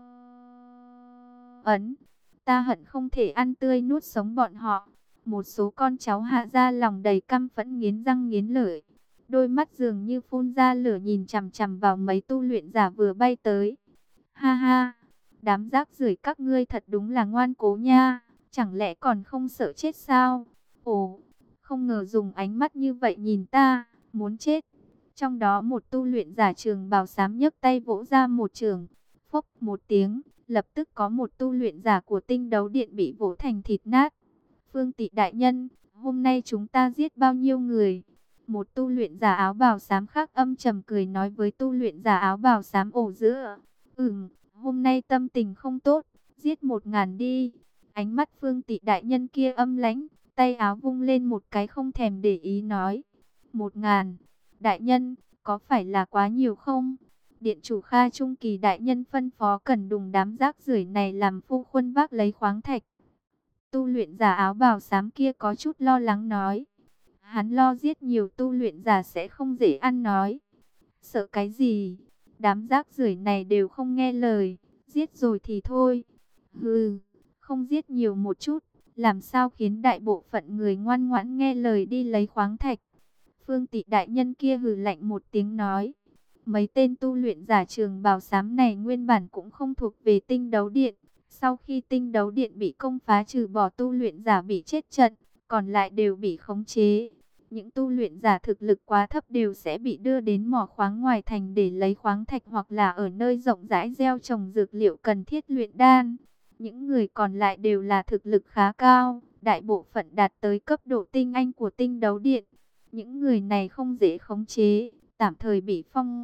ấn. Ta hận không thể ăn tươi nuốt sống bọn họ. Một số con cháu Hạ gia lòng đầy căm phẫn nghiến răng nghiến lợi. Đôi mắt dường như phun ra lửa nhìn chằm chằm vào mấy tu luyện giả vừa bay tới. Ha ha, đám rác rưởi các ngươi thật đúng là ngoan cố nha. Chẳng lẽ còn không sợ chết sao? Ồ, không ngờ dùng ánh mắt như vậy nhìn ta, muốn chết. Trong đó một tu luyện giả trường bào xám nhấc tay vỗ ra một trường. Phốc một tiếng, lập tức có một tu luyện giả của Tinh Đấu Điện bị vỗ thành thịt nát. Phương Tị đại nhân, hôm nay chúng ta giết bao nhiêu người? Một tu luyện giả áo bào xám khác âm trầm cười nói với tu luyện giả áo bào xám ổ giữa. Hôm nay tâm tình không tốt, giết 1000 đi. Ánh mắt Phương Tị đại nhân kia âm lãnh, tay áo vung lên một cái không thèm để ý nói. 1000, đại nhân, có phải là quá nhiều không? Điện chủ Kha Trung Kỳ đại nhân phân phó cần đùng đám rác rưởi này làm phu khuân vác lấy khoáng thạch. Tu luyện giả áo bào xám kia có chút lo lắng nói. Hắn lo giết nhiều tu luyện giả sẽ không dễ ăn nói. Sợ cái gì? Đám rác rưởi này đều không nghe lời. Giết rồi thì thôi. Hừ, không giết nhiều một chút. Làm sao khiến đại bộ phận người ngoan ngoãn nghe lời đi lấy khoáng thạch? Phương Tị đại nhân kia hừ lạnh một tiếng nói. Mấy tên tu luyện giả trường bào xám này nguyên bản cũng không thuộc về tinh đấu điện. Sau khi tinh đấu điện bị công phá trừ bỏ tu luyện giả bị chết trận, còn lại đều bị khống chế. Những tu luyện giả thực lực quá thấp đều sẽ bị đưa đến mỏ khoáng ngoài thành để lấy khoáng thạch hoặc là ở nơi rộng rãi gieo trồng dược liệu cần thiết luyện đan. Những người còn lại đều là thực lực khá cao, đại bộ phận đạt tới cấp độ tinh anh của tinh đấu điện. Những người này không dễ khống chế, tạm thời bị phong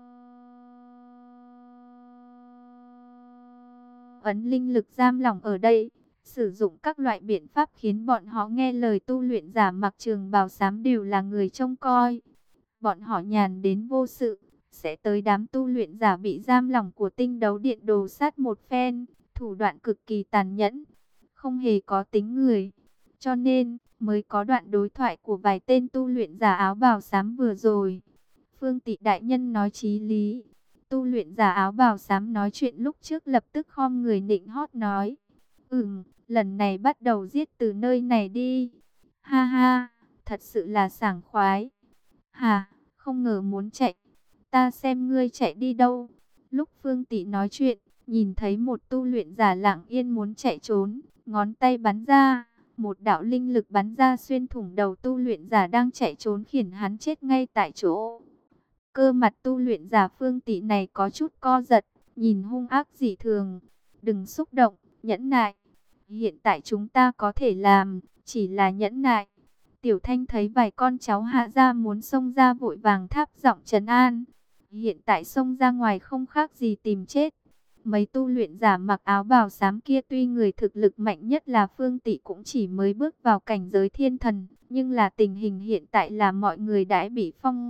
ấn linh lực giam lỏng ở đây. Sử dụng các loại biện pháp khiến bọn họ nghe lời tu luyện giả mặc trường bào xám đều là người trông coi. Bọn họ nhàn đến vô sự, sẽ tới đám tu luyện giả bị giam lỏng của tinh đấu điện đồ sát một phen, thủ đoạn cực kỳ tàn nhẫn, không hề có tính người. Cho nên, mới có đoạn đối thoại của vài tên tu luyện giả áo bào xám vừa rồi. Phương Tị đại nhân nói chí lý. Tu luyện giả áo bào xám nói chuyện lúc trước lập tức khom người nịnh hót nói. Lần này bắt đầu giết từ nơi này đi. Ha ha, thật sự là sảng khoái. Hà, không ngờ muốn chạy. Ta xem ngươi chạy đi đâu. Lúc Phương Tị nói chuyện, nhìn thấy một tu luyện giả lặng yên muốn chạy trốn, ngón tay bắn ra. Một đạo linh lực bắn ra xuyên thủng đầu tu luyện giả đang chạy trốn khiến hắn chết ngay tại chỗ. Cơ mặt tu luyện giả Phương Tị này có chút co giật, nhìn hung ác dị thường. Đừng xúc động, nhẫn nại. Hiện tại chúng ta có thể làm, chỉ là nhẫn nại. Tiểu Thanh thấy vài con cháu Hạ gia muốn xông ra vội vàng tháp giọng trấn an. Hiện tại xông ra ngoài không khác gì tìm chết. Mấy tu luyện giả mặc áo bào xám kia tuy người thực lực mạnh nhất là Phương Tị cũng chỉ mới bước vào cảnh giới thiên thần. Nhưng là tình hình hiện tại là mọi người đã bị phong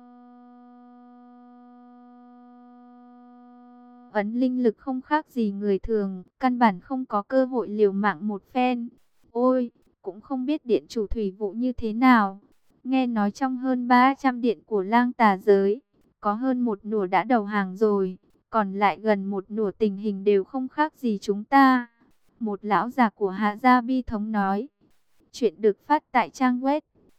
ấn linh lực không khác gì người thường, căn bản không có cơ hội liều mạng một phen. Ôi, cũng không biết điện chủ thủy vụ như thế nào. Nghe nói trong hơn 300 điện của lang tà giới, có hơn một nửa đã đầu hàng rồi, còn lại gần một nửa tình hình đều không khác gì chúng ta. Một lão già của Hạ Gia Bi Thống nói. Chuyện được phát tại trang web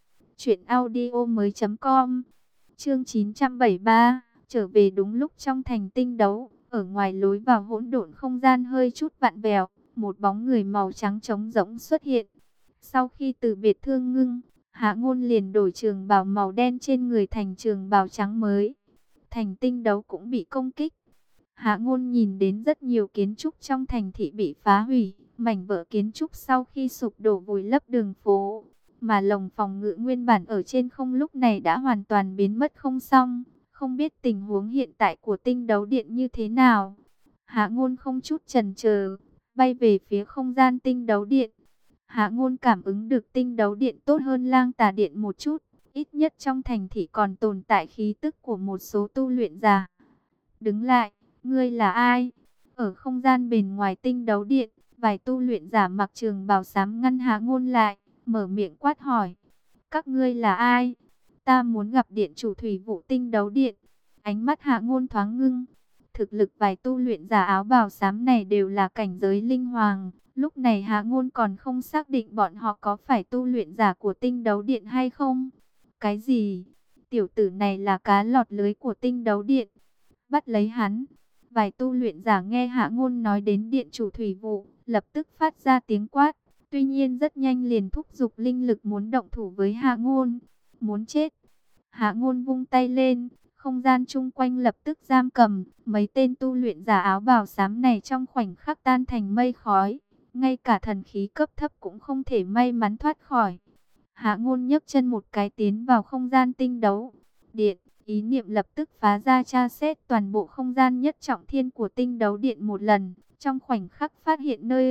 truyệnaudiomoi.com. Chương 973, trở về đúng lúc trong thành tinh đấu. Ở ngoài lối vào hỗn độn không gian hơi chút vặn vẹo, một bóng người màu trắng trống rỗng xuất hiện. Sau khi từ biệt Thương Ngưng, Hạ Ngôn liền đổi trường bào màu đen trên người thành trường bào trắng mới. Thành tinh đấu cũng bị công kích. Hạ Ngôn nhìn đến rất nhiều kiến trúc trong thành thị bị phá hủy, mảnh vỡ kiến trúc sau khi sụp đổ vùi lấp đường phố, mà lồng phòng ngự nguyên bản ở trên không lúc này đã hoàn toàn biến mất không xong. Không biết tình huống hiện tại của tinh đấu điện như thế nào. Hạ Ngôn không chút chần chờ, bay về phía không gian tinh đấu điện. Hạ Ngôn cảm ứng được tinh đấu điện tốt hơn lang tà điện một chút. Ít nhất trong thành thị còn tồn tại khí tức của một số tu luyện giả. Đứng lại, ngươi là ai? Ở không gian bên ngoài tinh đấu điện, vài tu luyện giả mặc trường bào xám ngăn Hạ Ngôn lại, mở miệng quát hỏi. Các ngươi là ai? Ta muốn gặp điện chủ thủy vụ tinh đấu điện. Ánh mắt Hạ Ngôn thoáng ngưng. Thực lực vài tu luyện giả áo bào xám này đều là cảnh giới linh hoàng. Lúc này Hạ Ngôn còn không xác định bọn họ có phải tu luyện giả của tinh đấu điện hay không. Cái gì? Tiểu tử này là cá lọt lưới của tinh đấu điện. Bắt lấy hắn. Vài tu luyện giả nghe Hạ Ngôn nói đến điện chủ thủy vụ, lập tức phát ra tiếng quát. Tuy nhiên rất nhanh liền thúc giục linh lực muốn động thủ với Hạ Ngôn. Muốn chết. Hạ Ngôn vung tay lên, không gian chung quanh lập tức giam cầm, mấy tên tu luyện giả áo bào xám này trong khoảnh khắc tan thành mây khói, ngay cả thần khí cấp thấp cũng không thể may mắn thoát khỏi. Hạ Ngôn nhấc chân một cái tiến vào không gian tinh đấu điện, ý niệm lập tức phá ra tra xét toàn bộ không gian nhất trọng thiên của tinh đấu điện một lần, trong khoảnh khắc phát hiện nơi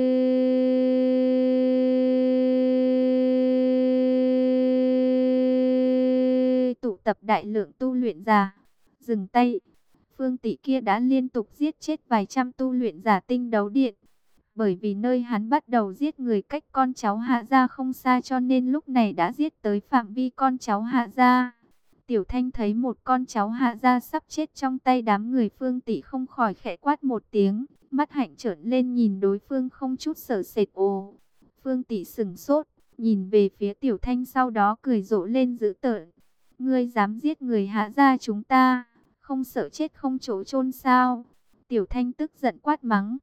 tụ tập đại lượng tu luyện giả. Dừng tay, Phương Tỷ kia đã liên tục giết chết vài trăm tu luyện giả tinh đấu điện. Bởi vì nơi hắn bắt đầu giết người cách con cháu Hạ gia không xa, cho nên lúc này đã giết tới phạm vi con cháu Hạ gia. Tiểu Thanh thấy một con cháu Hạ gia sắp chết trong tay đám người Phương Tỷ, không khỏi khẽ quát một tiếng, mắt hạnh trợn lên nhìn đối phương không chút sợ sệt. Ồ, Phương Tỷ sững sốt, nhìn về phía Tiểu Thanh, sau đó cười rộ lên dữ tợn. Ngươi dám giết người Hạ gia chúng ta, không sợ chết không chỗ chôn sao? Tiểu Thanh tức giận quát mắng.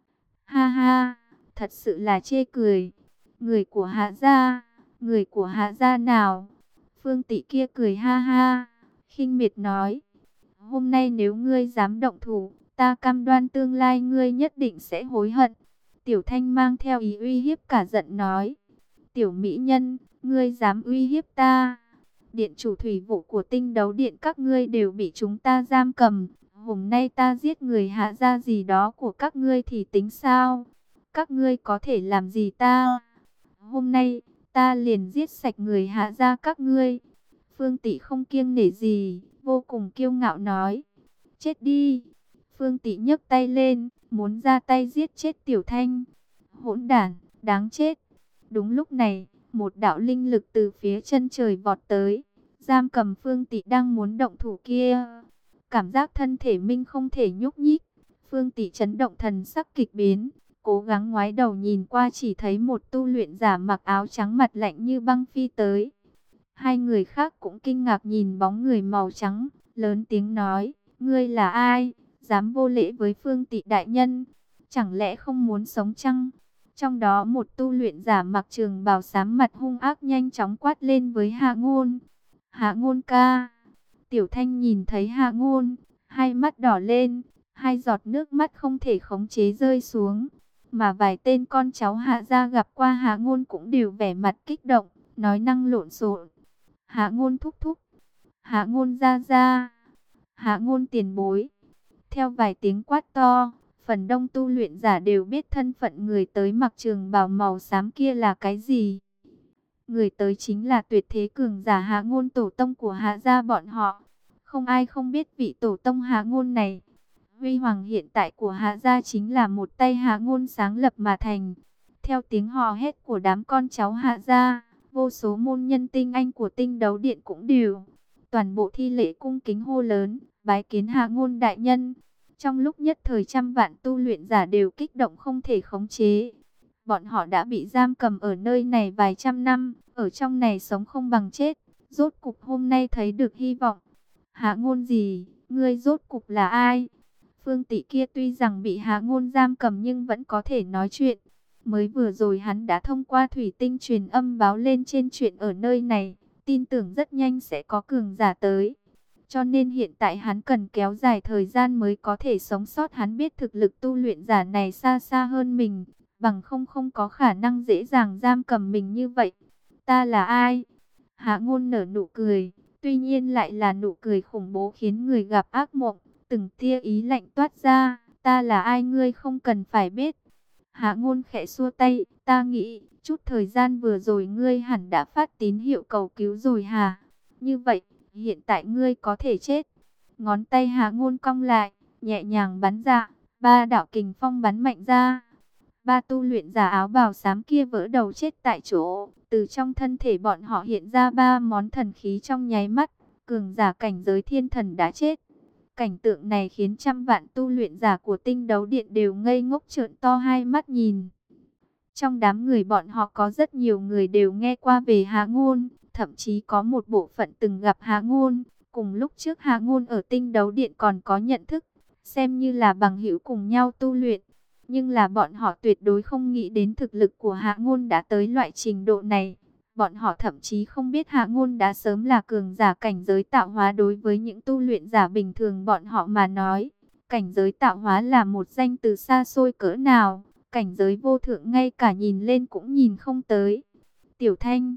Ha ha, thật sự là chê cười. Người của Hạ gia, người của Hạ gia nào? Phương Tỷ kia cười ha ha, khinh miệt nói. Hôm nay nếu ngươi dám động thủ, ta cam đoan tương lai ngươi nhất định sẽ hối hận. Tiểu Thanh mang theo ý uy hiếp cả giận nói. Tiểu mỹ nhân, ngươi dám uy hiếp ta? Điện chủ thủy vụ của tinh đấu điện các ngươi đều bị chúng ta giam cầm. Hôm nay ta giết người Hạ gia gì đó của các ngươi thì tính sao? Các ngươi có thể làm gì ta? Hôm nay, ta liền giết sạch người Hạ gia các ngươi. Phương Tỷ không kiêng nể gì, vô cùng kiêu ngạo nói. Chết đi! Phương Tỷ nhấc tay lên, muốn ra tay giết chết Tiểu Thanh. Hỗn đản, đáng chết! Đúng lúc này, một đạo linh lực từ phía chân trời vọt tới, giam cầm Phương Tỷ đang muốn động thủ kia. Cảm giác thân thể mình không thể nhúc nhích, Phương Tỷ chấn động, thần sắc kịch biến, cố gắng ngoái đầu nhìn qua, chỉ thấy một tu luyện giả mặc áo trắng mặt lạnh như băng phi tới. Hai người khác cũng kinh ngạc nhìn bóng người màu trắng, lớn tiếng nói, ngươi là ai, dám vô lễ với Phương Tỷ đại nhân, chẳng lẽ không muốn sống chăng? Trong đó một tu luyện giả mặc trường bào xám mặt hung ác nhanh chóng quát lên với Hạ Ngôn. Hạ Ngôn ca! Tiểu Thanh nhìn thấy Hạ Ngôn, hai mắt đỏ lên, hai giọt nước mắt không thể khống chế rơi xuống. Mà vài tên con cháu Hạ gia gặp qua Hạ Ngôn cũng đều vẻ mặt kích động, nói năng lộn xộn. Hạ Ngôn thúc thúc, Hạ Ngôn gia gia, Hạ Ngôn tiền bối. Theo vài tiếng quát to, phần đông tu luyện giả đều biết thân phận người tới mặc trường bào màu xám kia là cái gì. Người tới chính là tuyệt thế cường giả Hạ Ngôn, tổ tông của Hạ gia bọn họ. Không ai không biết vị tổ tông Hạ Ngôn này. Huy hoàng hiện tại của Hạ gia chính là một tay Hạ Ngôn sáng lập mà thành. Theo tiếng hò hét của đám con cháu Hạ gia, vô số môn nhân tinh anh của tinh đấu điện cũng đều toàn bộ thi lễ cung kính hô lớn, bái kiến Hạ Ngôn đại nhân. Trong lúc nhất thời trăm vạn tu luyện giả đều kích động không thể khống chế. Bọn họ đã bị giam cầm ở nơi này vài trăm năm, ở trong này sống không bằng chết. Rốt cục hôm nay thấy được hy vọng. Hạ Ngôn gì? Ngươi rốt cục là ai? Phương Tỷ kia tuy rằng bị Hạ Ngôn giam cầm nhưng vẫn có thể nói chuyện. Mới vừa rồi hắn đã thông qua thủy tinh truyền âm báo lên trên chuyện ở nơi này. Tin tưởng rất nhanh sẽ có cường giả tới. Cho nên hiện tại hắn cần kéo dài thời gian mới có thể sống sót. Hắn biết thực lực tu luyện giả này xa xa hơn mình, bằng không có khả năng dễ dàng giam cầm mình như vậy. Ta là ai? Hạ Ngôn nở nụ cười, tuy nhiên lại là nụ cười khủng bố khiến người gặp ác mộng. Từng tia ý lạnh toát ra, ta là ai ngươi không cần phải biết. Hạ Ngôn khẽ xua tay, ta nghĩ, chút thời gian vừa rồi ngươi hẳn đã phát tín hiệu cầu cứu rồi hả? Như vậy, hiện tại ngươi có thể chết. Ngón tay Hạ Ngôn cong lại, nhẹ nhàng bắn ra, ba đạo kình phong bắn mạnh ra. Ba tu luyện giả áo bào xám kia vỡ đầu chết tại chỗ. Từ trong thân thể bọn họ hiện ra ba món thần khí trong nháy mắt. Cường giả cảnh giới thiên thần đã chết. Cảnh tượng này khiến trăm vạn tu luyện giả của tinh đấu điện đều ngây ngốc trợn to hai mắt nhìn. Trong đám người bọn họ có rất nhiều người đều nghe qua về Hạ Ngôn, thậm chí có một bộ phận từng gặp Hạ Ngôn. Cùng lúc trước Hạ Ngôn ở tinh đấu điện còn có nhận thức, xem như là bằng hữu cùng nhau tu luyện. Nhưng là bọn họ tuyệt đối không nghĩ đến thực lực của Hạ Ngôn đã tới loại trình độ này. Bọn họ thậm chí không biết Hạ Ngôn đã sớm là cường giả cảnh giới tạo hóa. Đối với những tu luyện giả bình thường bọn họ mà nói, cảnh giới tạo hóa là một danh từ xa xôi cỡ nào. Cảnh giới vô thượng ngay cả nhìn lên cũng nhìn không tới. Tiểu Thanh,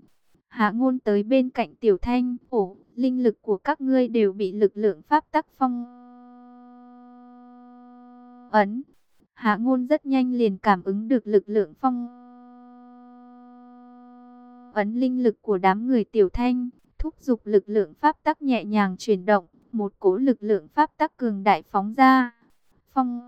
Hạ Ngôn tới bên cạnh Tiểu Thanh. Ồ, linh lực của các ngươi đều bị lực lượng pháp tắc phong ấn. Hạ Ngôn rất nhanh liền cảm ứng được lực lượng phong ấn linh lực của đám người Tiểu Thanh, thúc giục lực lượng pháp tắc nhẹ nhàng chuyển động, một cỗ lực lượng pháp tắc cường đại phóng ra. Phong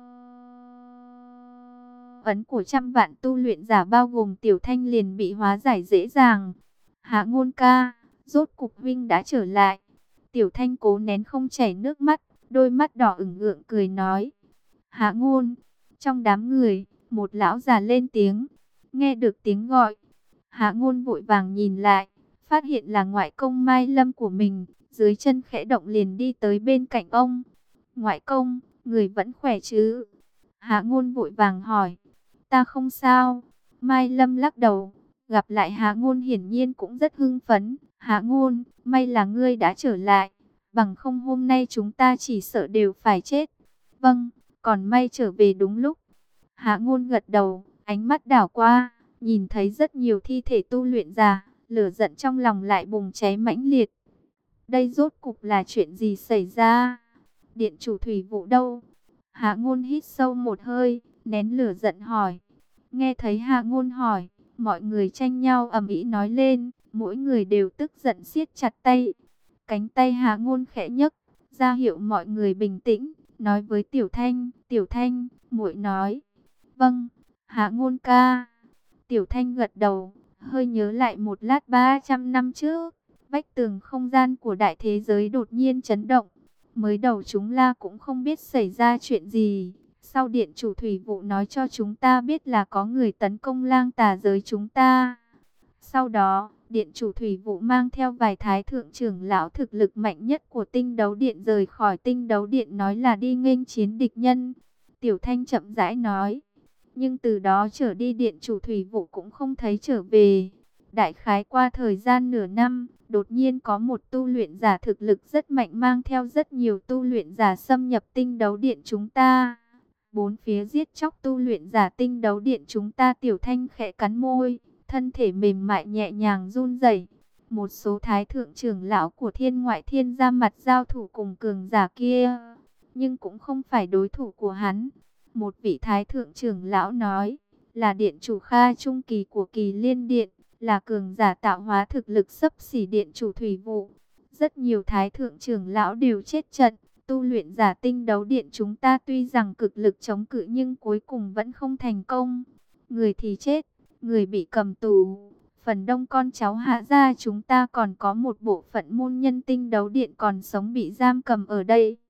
ấn của trăm vạn tu luyện giả bao gồm Tiểu Thanh liền bị hóa giải dễ dàng. Hạ Ngôn ca, rốt cục huynh đã trở lại. Tiểu Thanh cố nén không chảy nước mắt, đôi mắt đỏ ửng ửng cười nói. Hạ Ngôn, trong đám người, một lão già lên tiếng. Nghe được tiếng gọi, Hạ Ngôn vội vàng nhìn lại, phát hiện là ngoại công Mai Lâm của mình, dưới chân khẽ động liền đi tới bên cạnh ông. Ngoại công, người vẫn khỏe chứ? Hạ Ngôn vội vàng hỏi. Ta không sao. Mai Lâm lắc đầu. Gặp lại Hạ Ngôn hiển nhiên cũng rất hưng phấn. Hạ Ngôn, may là ngươi đã trở lại. Bằng không hôm nay chúng ta chỉ sợ đều phải chết. Vâng, còn may trở về đúng lúc. Hạ Ngôn gật đầu, ánh mắt đảo qua, nhìn thấy rất nhiều thi thể tu luyện giả, lửa giận trong lòng lại bùng cháy mãnh liệt. Đây rốt cục là chuyện gì xảy ra? Điện chủ thủy vụ đâu? Hạ Ngôn hít sâu một hơi, nén lửa giận hỏi. Nghe thấy Hạ Ngôn hỏi, mọi người tranh nhau ầm ĩ nói lên, mỗi người đều tức giận siết chặt tay. Cánh tay Hạ Ngôn khẽ nhấc, ra hiệu mọi người bình tĩnh, nói với Tiểu Thanh, muội nói. Vâng, Hạ Ngôn ca. Tiểu Thanh gật đầu, hơi nhớ lại một lát 300 năm trước, vách tường không gian của đại thế giới đột nhiên chấn động. Mới đầu chúng la cũng không biết xảy ra chuyện gì. Sau điện chủ thủy vụ nói cho chúng ta biết là có người tấn công lang tà giới chúng ta. Sau đó, điện chủ thủy vụ mang theo vài thái thượng trưởng lão thực lực mạnh nhất của tinh đấu điện rời khỏi tinh đấu điện, nói là đi nghênh chiến địch nhân. Tiểu Thanh chậm rãi nói. Nhưng từ đó trở đi điện chủ thủy vụ cũng không thấy trở về. Đại khái qua thời gian nửa năm, đột nhiên có một tu luyện giả thực lực rất mạnh mang theo rất nhiều tu luyện giả xâm nhập tinh đấu điện chúng ta. Bốn phía giết chóc tu luyện giả tinh đấu điện chúng ta. Tiểu Thanh khẽ cắn môi, thân thể mềm mại nhẹ nhàng run rẩy. Một số thái thượng trưởng lão của thiên ngoại thiên ra mặt giao thủ cùng cường giả kia, nhưng cũng không phải đối thủ của hắn. Một vị thái thượng trưởng lão nói, là điện chủ Kha trung kỳ của Kỳ Liên Điện, là cường giả tạo hóa thực lực xấp xỉ điện chủ thủy vụ. Rất nhiều thái thượng trưởng lão đều chết trận. Tu luyện giả tinh đấu điện chúng ta tuy rằng cực lực chống cự nhưng cuối cùng vẫn không thành công. Người thì chết, người bị cầm tù. Phần đông con cháu Hạ gia chúng ta còn có một bộ phận môn nhân tinh đấu điện còn sống bị giam cầm ở đây.